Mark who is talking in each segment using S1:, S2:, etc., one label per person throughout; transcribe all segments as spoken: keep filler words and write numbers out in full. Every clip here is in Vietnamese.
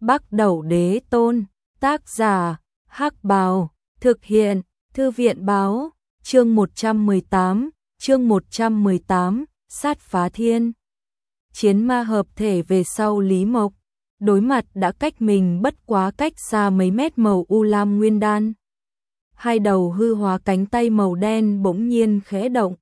S1: Bắc Đẩu Đế Tôn, tác giả, Hắc Bào, thực hiện, Thư viện báo, chương một trăm mười tám, chương một trăm mười tám, sát phá thiên. Chiến ma hợp thể về sau Lý Mộc, đối mặt đã cách mình bất quá cách xa mấy mét màu u lam nguyên đan. Hai đầu hư hóa cánh tay màu đen bỗng nhiên khẽ động,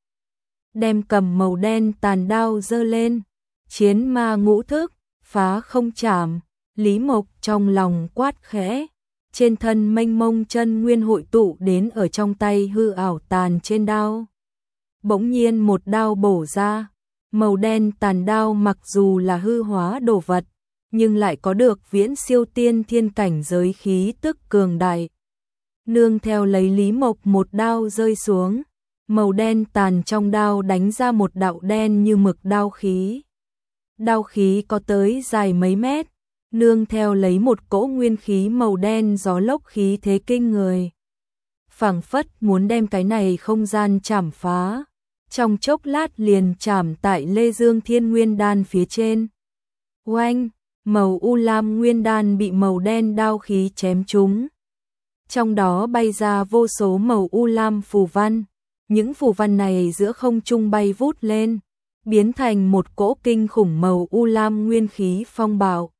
S1: đem cầm màu đen tàn đao giơ lên, chiến ma ngũ thức, phá không chảm. Lý Mộc trong lòng quát khẽ, trên thân mênh mông chân nguyên hội tụ đến ở trong tay hư ảo tàn trên đao. Bỗng nhiên một đao bổ ra, màu đen tàn đao mặc dù là hư hóa đồ vật, nhưng lại có được viễn siêu tiên thiên cảnh giới khí tức cường đại. Nương theo lấy Lý Mộc một đao rơi xuống, màu đen tàn trong đao đánh ra một đạo đen như mực đao khí. Đao khí có tới dài mấy mét, nương theo lấy một cỗ nguyên khí màu đen gió lốc khí thế kinh người. Phảng phất muốn đem cái này không gian chảm phá, trong chốc lát liền chảm tại Lê Dương Thiên Nguyên Đan phía trên. Oanh, màu u lam nguyên đan bị màu đen đao khí chém trúng. Trong đó bay ra vô số màu u lam phù văn, những phù văn này giữa không trung bay vút lên, biến thành một cỗ kinh khủng màu u lam nguyên khí phong bạo.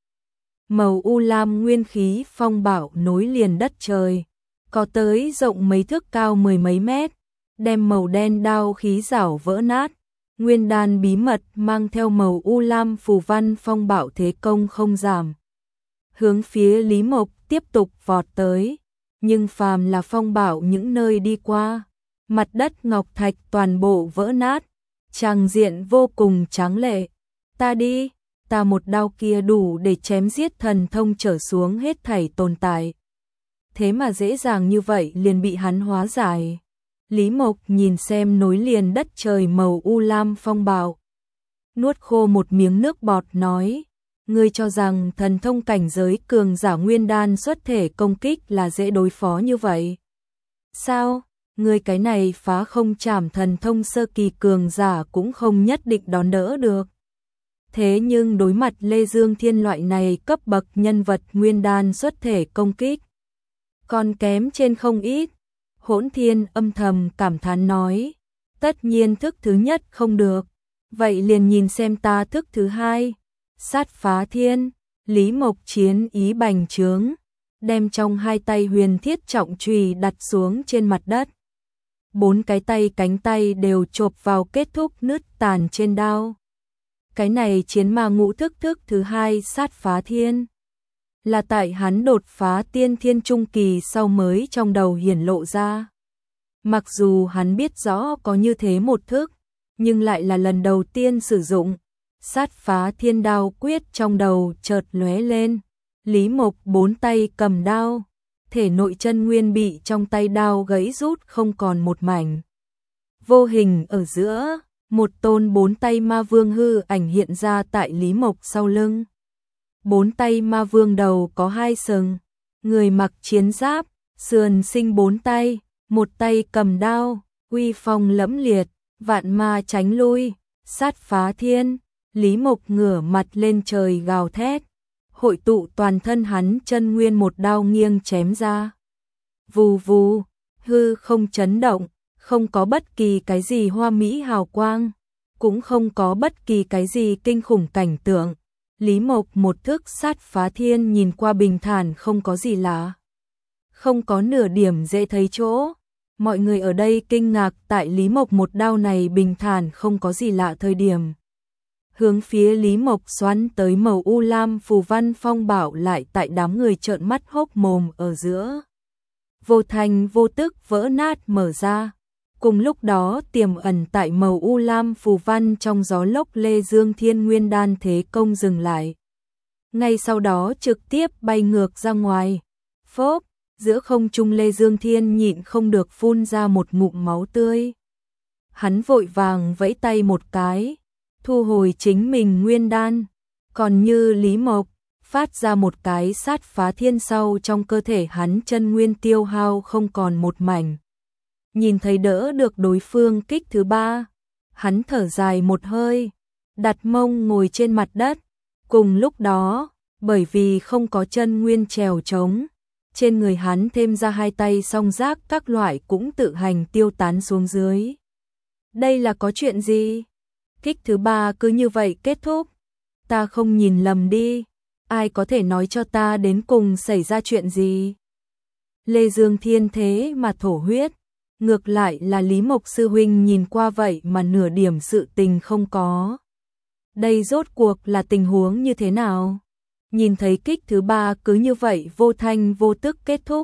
S1: Màu u lam nguyên khí phong bạo nối liền đất trời, có tới rộng mấy thước cao mười mấy mét, đem màu đen đao khí rảo vỡ nát. Nguyên đan bí mật mang theo màu u lam phù văn phong bạo thế công không giảm, hướng phía Lý Mộc tiếp tục vọt tới. Nhưng phàm là phong bạo những nơi đi qua, mặt đất ngọc thạch toàn bộ vỡ nát, tràng diện vô cùng tráng lệ. Ta đi, ta một đao kia đủ để chém giết thần thông trở xuống hết thảy tồn tại. Thế mà dễ dàng như vậy liền bị hắn hóa giải. Lý Mộc nhìn xem nối liền đất trời màu u lam phong bạo, nuốt khô một miếng nước bọt nói, ngươi cho rằng thần thông cảnh giới cường giả nguyên đan xuất thể công kích là dễ đối phó như vậy? Sao, ngươi cái này phá không chảm thần thông sơ kỳ cường giả cũng không nhất định đón đỡ được. Thế nhưng đối mặt Lê Dương Thiên loại này cấp bậc nhân vật nguyên đan xuất thể công kích, còn kém trên không ít. Hỗn Thiên âm thầm cảm thán nói, tất nhiên thức thứ nhất không được, vậy liền nhìn xem ta thức thứ hai. Sát phá thiên. Lý Mộc chiến ý bành trướng, đem trong hai tay huyền thiết trọng chùy đặt xuống trên mặt đất. Bốn cái tay cánh tay đều chộp vào kết thúc nứt tàn trên đao. Cái này chiến ma ngũ thức thức thứ hai sát phá thiên, là tại hắn đột phá tiên thiên trung kỳ sau mới trong đầu hiển lộ ra. Mặc dù hắn biết rõ có như thế một thức, nhưng lại là lần đầu tiên sử dụng. Sát phá thiên đao quyết trong đầu chợt lóe lên. Lý Mộc bốn tay cầm đao, thể nội chân nguyên bị trong tay đao gãy rút không còn một mảnh. Vô hình ở giữa, một tôn bốn tay ma vương hư ảnh hiện ra tại Lý Mộc sau lưng. Bốn tay ma vương đầu có hai sừng, người mặc chiến giáp, sườn sinh bốn tay, một tay cầm đao, uy phong lẫm liệt, vạn ma tránh lui. Sát phá thiên. Lý Mộc ngửa mặt lên trời gào thét, hội tụ toàn thân hắn chân nguyên một đao nghiêng chém ra. Vù vù, hư không chấn động, không có bất kỳ cái gì hoa mỹ hào quang, cũng không có bất kỳ cái gì kinh khủng cảnh tượng. Lý Mộc một thức sát phá thiên nhìn qua bình thản không có gì lạ, không có nửa điểm dễ thấy chỗ. Mọi người ở đây kinh ngạc tại Lý Mộc một đao này bình thản không có gì lạ thời điểm. Hướng phía Lý Mộc xoắn tới màu u lam phù văn phong bạo lại tại đám người trợn mắt hốc mồm ở giữa. Vô thành vô tức vỡ nát mở ra. Cùng lúc đó tiềm ẩn tại màu u lam phù văn trong gió lốc Lê Dương Thiên Nguyên Đan thế công dừng lại. Ngay sau đó trực tiếp bay ngược ra ngoài. Phốp, giữa không trung Lê Dương Thiên nhịn không được phun ra một ngụm máu tươi. Hắn vội vàng vẫy tay một cái, thu hồi chính mình nguyên đan. Còn như Lý Mộc, phát ra một cái sát phá thiên sau trong cơ thể hắn chân nguyên tiêu hao không còn một mảnh. Nhìn thấy đỡ được đối phương kích thứ ba, hắn thở dài một hơi, đặt mông ngồi trên mặt đất. Cùng lúc đó, bởi vì không có chân nguyên trèo trống, trên người hắn thêm ra hai tay song giác các loại cũng tự hành tiêu tán xuống dưới. Đây là có chuyện gì? Kích thứ ba cứ như vậy kết thúc. Ta không nhìn lầm đi, ai có thể nói cho ta đến cùng xảy ra chuyện gì? Lê Dương Thiên thế mà thổ huyết, ngược lại là Lý Mộc sư huynh nhìn qua vậy mà nửa điểm sự tình không có. Đây rốt cuộc là tình huống như thế nào? Nhìn thấy kích thứ ba cứ như vậy vô thanh vô tức kết thúc.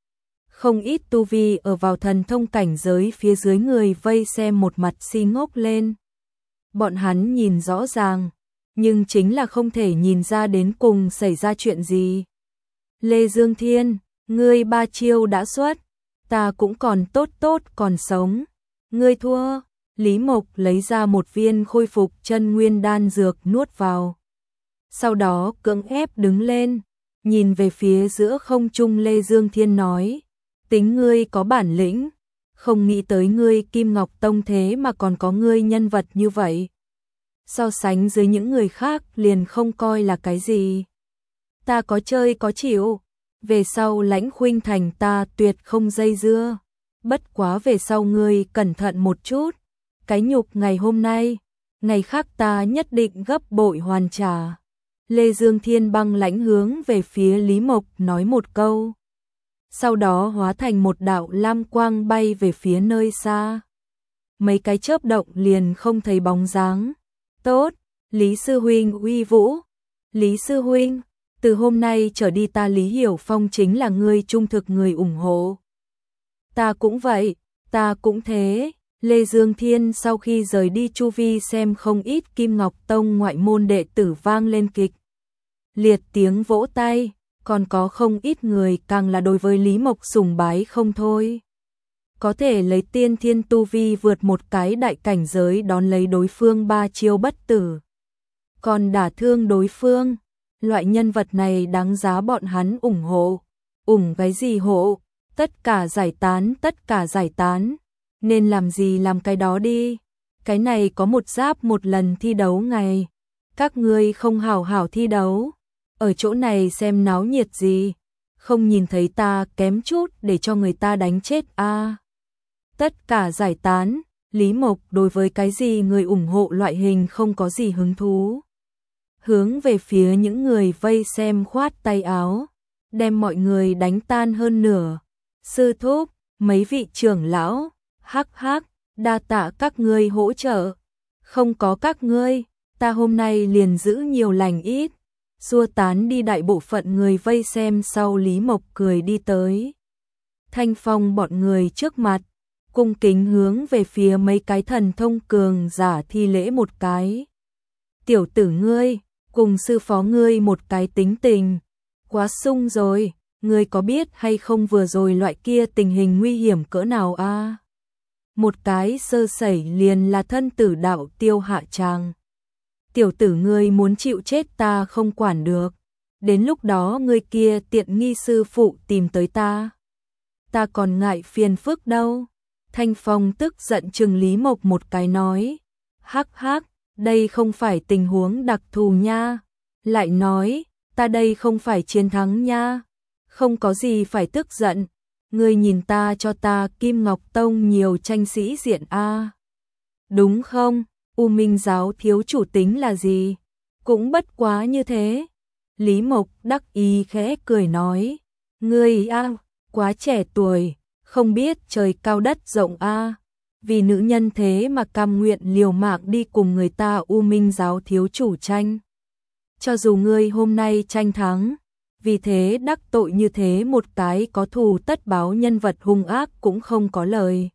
S1: Không ít tu vi ở vào thần thông cảnh giới phía dưới người vây xem một mặt si ngốc lên. Bọn hắn nhìn rõ ràng, nhưng chính là không thể nhìn ra đến cùng xảy ra chuyện gì. Lê Dương Thiên, ngươi ba chiêu đã xuất, ta cũng còn tốt tốt còn sống. Ngươi thua. Lý Mộc lấy ra một viên khôi phục chân nguyên đan dược nuốt vào. Sau đó cưỡng ép đứng lên, nhìn về phía giữa không trung Lê Dương Thiên nói, tính ngươi có bản lĩnh, không nghĩ tới ngươi Kim Ngọc Tông thế mà còn có ngươi nhân vật như vậy. So sánh với những người khác liền không coi là cái gì. Ta có chơi có chịu, về sau Lãnh Khuynh Thành ta tuyệt không dây dưa, bất quá về sau ngươi cẩn thận một chút, cái nhục ngày hôm nay, ngày khác ta nhất định gấp bội hoàn trả. Lê Dương Thiên băng lãnh hướng về phía Lý Mộc nói một câu. Sau đó hóa thành một đạo lam quang bay về phía nơi xa. Mấy cái chớp động liền không thấy bóng dáng. Tốt, Lý Sư Huynh uy vũ. Lý Sư Huynh, từ hôm nay trở đi ta Lý Hiểu Phong chính là người trung thực người ủng hộ. Ta cũng vậy, ta cũng thế. Lê Dương Thiên sau khi rời đi chu vi xem không ít Kim Ngọc Tông ngoại môn đệ tử vang lên kịch liệt tiếng vỗ tay, còn có không ít người càng là đối với Lý Mộc sùng bái không thôi. Có thể lấy tiên thiên tu vi vượt một cái đại cảnh giới đón lấy đối phương ba chiêu bất tử, còn đả thương đối phương, loại nhân vật này đáng giá bọn hắn ủng hộ. Ủng cái gì hộ? Tất cả giải tán, tất cả giải tán. Nên làm gì làm cái đó đi. Cái này có một giáp một lần thi đấu ngày. Các ngươi không hảo hảo thi đấu, ở chỗ này xem náo nhiệt gì, không nhìn thấy ta kém chút để cho người ta đánh chết a. À, tất cả giải tán. Lý Mộc đối với cái gì người ủng hộ loại hình không có gì hứng thú. Hướng về phía những người vây xem khoát tay áo, đem mọi người đánh tan hơn nửa. Sư thúc, mấy vị trưởng lão, hắc hắc, đa tạ các ngươi hỗ trợ. Không có các ngươi, ta hôm nay liền giữ nhiều lành ít. Xua tán đi đại bộ phận người vây xem sau Lý Mộc cười đi tới. Thanh Phong bọn người trước mặt, cung kính hướng về phía mấy cái thần thông cường giả thi lễ một cái. Tiểu tử ngươi, cùng sư phó ngươi một cái tính tình, quá sung rồi, ngươi có biết hay không vừa rồi loại kia tình hình nguy hiểm cỡ nào a? À? Một cái sơ sẩy liền là thân tử đạo tiêu hạ tràng. Tiểu tử ngươi muốn chịu chết ta không quản được, đến lúc đó ngươi kia tiện nghi sư phụ tìm tới ta, ta còn ngại phiền phức đâu. Thanh Phong tức giận trừng Lý Mộc một cái nói, hắc hắc, đây không phải tình huống đặc thù nha. Lại nói, ta đây không phải chiến thắng nha, không có gì phải tức giận. Ngươi nhìn ta cho ta Kim Ngọc Tông nhiều tranh sĩ diện a, đúng không? U Minh giáo thiếu chủ tính là gì? Cũng bất quá như thế. Lý Mộc đắc ý khẽ cười nói, ngươi a, quá trẻ tuổi, không biết trời cao đất rộng a, vì nữ nhân thế mà cam nguyện liều mạng đi cùng người ta U Minh giáo thiếu chủ tranh. Cho dù ngươi hôm nay tranh thắng, vì thế đắc tội như thế một cái có thù tất báo nhân vật hung ác cũng không có lời.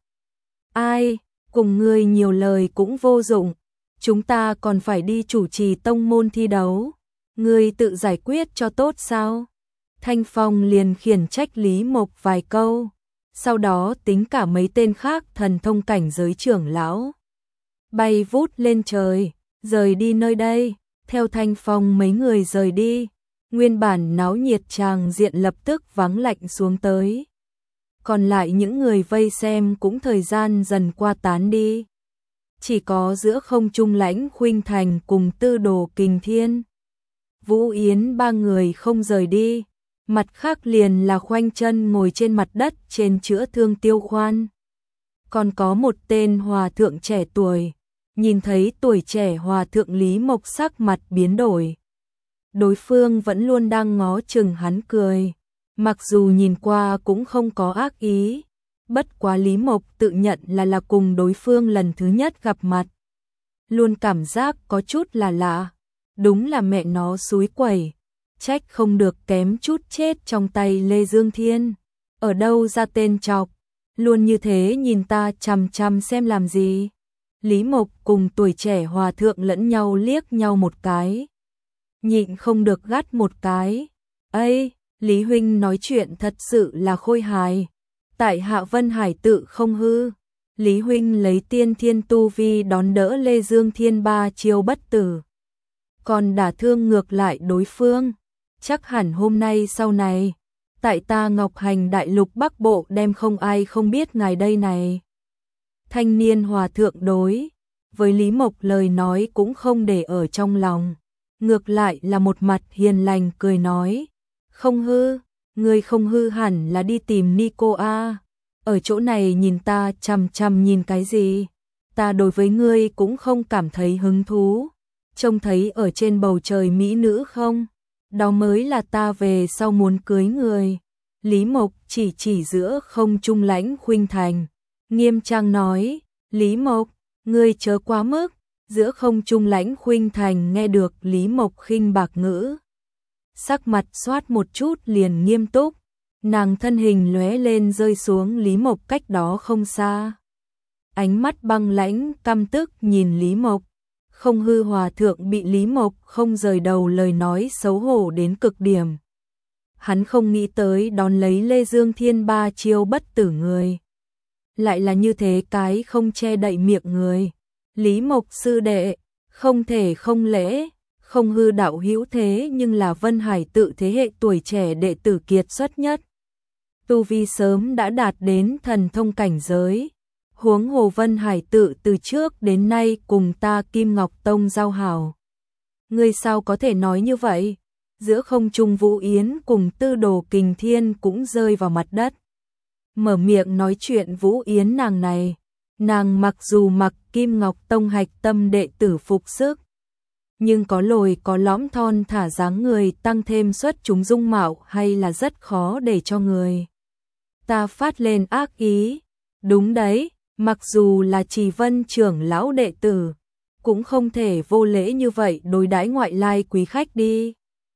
S1: Ai, cùng ngươi nhiều lời cũng vô dụng, chúng ta còn phải đi chủ trì tông môn thi đấu, ngươi tự giải quyết cho tốt sao? Thanh Phong liền khiển trách Lý Mộc vài câu, sau đó tính cả mấy tên khác thần thông cảnh giới trưởng lão, bay vút lên trời, rời đi nơi đây. Theo Thanh Phong mấy người rời đi, nguyên bản náo nhiệt tràng diện lập tức vắng lạnh xuống tới. Còn lại những người vây xem cũng thời gian dần qua tán đi. Chỉ có giữa không trung Lãnh Khuynh Thành cùng Tư Đồ Kình Thiên. Vũ Yến ba người không rời đi, mặt khác liền là khoanh chân ngồi trên mặt đất trên chữa thương Tiêu Khoan. Còn có một tên hòa thượng trẻ tuổi, nhìn thấy tuổi trẻ hòa thượng Lý Mộc sắc mặt biến đổi. Đối phương vẫn luôn đang ngó chừng hắn cười, mặc dù nhìn qua cũng không có ác ý, bất quá Lý Mộc tự nhận là là cùng đối phương lần thứ nhất gặp mặt. Luôn cảm giác có chút là lạ, đúng là mẹ nó xúi quẩy, trách không được kém chút chết trong tay Lê Dương Thiên. Ở đâu ra tên chọc, luôn như thế nhìn ta chằm chằm xem làm gì. Lý Mộc cùng tuổi trẻ hòa thượng lẫn nhau liếc nhau một cái, nhịn không được gắt một cái. Ây, Lý huynh nói chuyện thật sự là khôi hài. Tại hạ Vân Hải tự không hư. Lý huynh lấy tiên thiên tu vi đón đỡ Lê Dương Thiên ba chiêu bất tử, còn đả thương ngược lại đối phương. Chắc hẳn hôm nay sau này, tại ta Ngọc Hành đại lục Bắc Bộ đem không ai không biết ngài đây này. Thanh niên hòa thượng đối với Lý Mộc lời nói cũng không để ở trong lòng, ngược lại là một mặt hiền lành cười nói, không hư, ngươi không hư hẳn là đi tìm Nico a. Ở chỗ này nhìn ta chằm chằm nhìn cái gì, ta đối với ngươi cũng không cảm thấy hứng thú, trông thấy ở trên bầu trời mỹ nữ không, đó mới là ta về sau muốn cưới người. Lý Mộc chỉ chỉ giữa không trung Lãnh Khuynh Thành, nghiêm trang nói, Lý Mộc, ngươi chớ quá mức. Giữa không trung Lãnh Khuynh Thành nghe được Lý Mộc khinh bạc ngữ, sắc mặt xoát một chút liền nghiêm túc, nàng thân hình lóe lên rơi xuống Lý Mộc cách đó không xa. Ánh mắt băng lãnh căm tức nhìn Lý Mộc, không hư hòa thượng bị Lý Mộc không rời đầu lời nói xấu hổ đến cực điểm. Hắn không nghĩ tới đón lấy Lê Dương Thiên ba chiêu bất tử người, lại là như thế cái không che đậy miệng người. Lý Mộc sư đệ, không thể không lễ, không hư đạo hữu thế nhưng là Vân Hải tự thế hệ tuổi trẻ đệ tử kiệt xuất nhất. Tu vi sớm đã đạt đến thần thông cảnh giới, huống hồ Vân Hải tự từ trước đến nay cùng ta Kim Ngọc Tông giao hảo. Ngươi sao có thể nói như vậy? Giữa không trung Vũ Yến cùng Tư Đồ Kình Thiên cũng rơi vào mặt đất. Mở miệng nói chuyện Vũ Yến nàng này, nàng mặc dù mặc Kim Ngọc Tông hạch tâm đệ tử phục sức, nhưng có lồi có lõm thon thả dáng người tăng thêm xuất chúng dung mạo hay là rất khó để cho người ta phát lên ác ý. Đúng đấy, mặc dù là Trì Vân trưởng lão đệ tử, cũng không thể vô lễ như vậy đối đãi ngoại lai quý khách đi.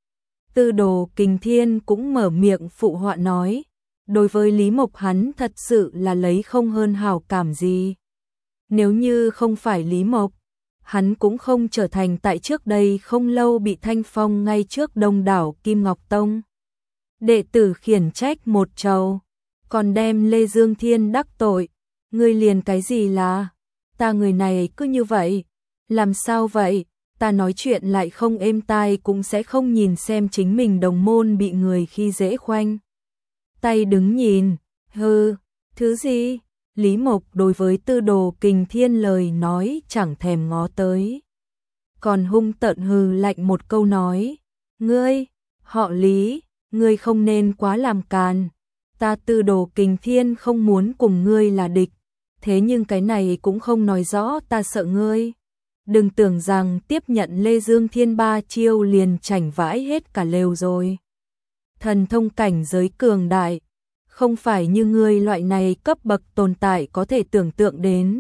S1: Tư Đồ Kình Thiên cũng mở miệng phụ họa nói, đối với Lý Mộc hắn thật sự là lấy không hơn hảo cảm gì. Nếu như không phải Lý Mộc, hắn cũng không trở thành tại trước đây không lâu bị thanh phong ngay trước đông đảo Kim Ngọc Tông đệ tử khiển trách một trầu, còn đem Lê Dương Thiên đắc tội. Ngươi liền cái gì là, ta người này cứ như vậy, làm sao vậy, ta nói chuyện lại không êm tai cũng sẽ không nhìn xem chính mình đồng môn bị người khi dễ khoanh tay đứng nhìn, hừ, thứ gì? Lý Mộc đối với Tư Đồ Kình Thiên lời nói chẳng thèm ngó tới, còn hung tợn hừ lạnh một câu nói, ngươi, họ Lý, ngươi không nên quá làm càn, ta Tư Đồ Kình Thiên không muốn cùng ngươi là địch, thế nhưng cái này cũng không nói rõ ta sợ ngươi. Đừng tưởng rằng tiếp nhận Lê Dương Thiên ba chiêu liền chảnh vãi hết cả lều rồi. Thần thông cảnh giới cường đại, không phải như ngươi loại này cấp bậc tồn tại có thể tưởng tượng đến.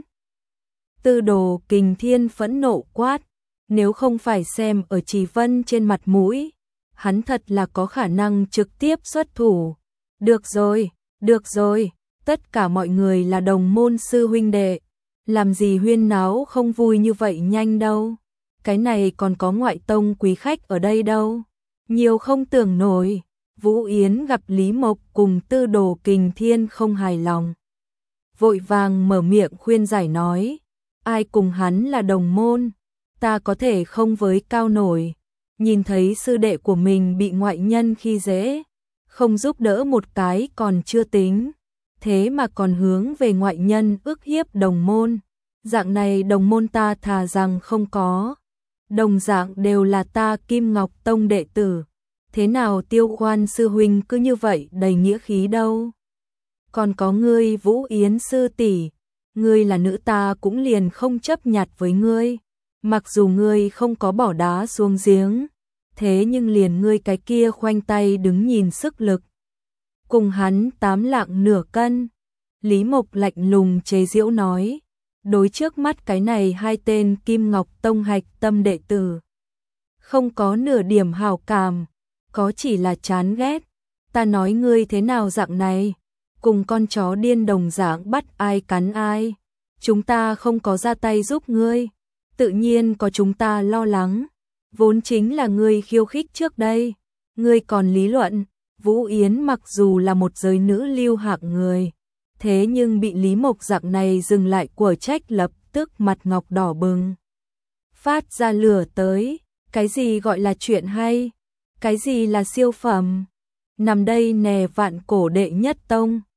S1: Tư Đồ Kình Thiên phẫn nộ quát, nếu không phải xem ở Trì Vân trên mặt mũi, hắn thật là có khả năng trực tiếp xuất thủ. Được rồi, được rồi, tất cả mọi người là đồng môn sư huynh đệ, làm gì huyên náo không vui như vậy nhanh đâu. Cái này còn có ngoại tông quý khách ở đây đâu. Nhiều không tưởng nổi. Vũ Yến gặp Lý Mộc cùng Tư Đồ Kình Thiên không hài lòng, vội vàng mở miệng khuyên giải nói, ai cùng hắn là đồng môn, ta có thể không với cao nổi, nhìn thấy sư đệ của mình bị ngoại nhân khi dễ, không giúp đỡ một cái còn chưa tính, thế mà còn hướng về ngoại nhân ức hiếp đồng môn, dạng này đồng môn ta thà rằng không có. đồng dạng đều là ta Kim Ngọc Tông đệ tử. Thế nào Tiêu Khoan sư huynh cứ như vậy đầy nghĩa khí đâu? Còn có ngươi Vũ Yến sư tỷ, ngươi là nữ ta cũng liền không chấp nhặt với ngươi. Mặc dù ngươi không có bỏ đá xuống giếng, thế nhưng liền ngươi cái kia khoanh tay đứng nhìn sức lực. Cùng hắn tám lạng nửa cân. Lý Mộc lạnh lùng chế giễu nói, đối trước mắt cái này hai tên Kim Ngọc Tông hạch tâm đệ tử. Không có nửa điểm hảo cảm, có chỉ là chán ghét. Ta nói ngươi thế nào dạng này, cùng con chó điên đồng dạng bắt ai cắn ai. Chúng ta không có ra tay giúp ngươi, tự nhiên có chúng ta lo lắng. Vốn chính là ngươi khiêu khích trước đây, ngươi còn lý luận. Vũ Yến mặc dù là một giới nữ lưu hạng người, thế nhưng bị Lý Mộc dạng này dừng lại của trách lập tức mặt ngọc đỏ bừng. Phát ra lửa tới, cái gì gọi là chuyện hay, cái gì là siêu phẩm. Nằm đây nè vạn cổ đệ nhất tông,